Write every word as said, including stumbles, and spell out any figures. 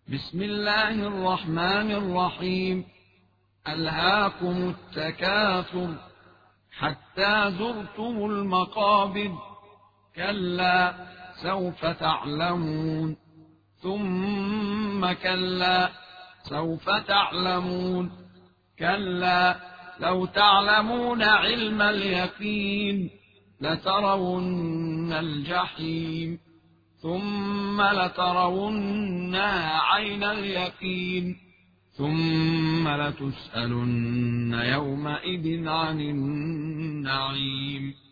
بسم الله الرحمن الرحيم. ألهاكم التكاثر حتى زرتم المقابر، كلا سوف تعلمون ثم كلا سوف تعلمون، كلا لو تعلمون علم اليقين لترون الجحيم ثم لترونها عين اليقين ثم لتسألن يومئذ عن النعيم.